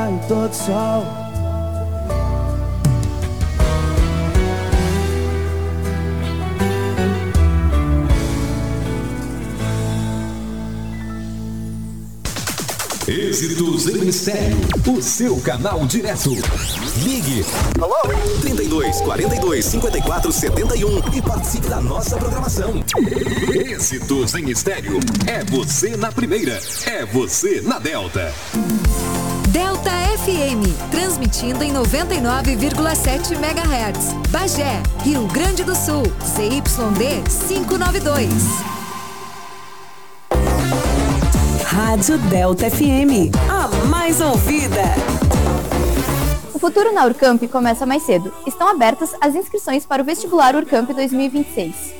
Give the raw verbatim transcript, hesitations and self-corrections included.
sai todo sol. Êxitos em Mistério, o seu canal direto. Ligue Alô? trinta e dois, quarenta e dois, cinquenta e quatro, setenta e um e participe da nossa programação. Êxitos em Mistério, é você na primeira, é você na Delta. Delta F M, transmitindo em noventa e nove vírgula sete megahertz. Bagé, Rio Grande do Sul, Z Y D quinhentos e noventa e dois. Rádio Delta F M, a mais ouvida. O futuro na Urcamp começa mais cedo. Estão abertas as inscrições para o vestibular Urcamp dois mil e vinte e seis.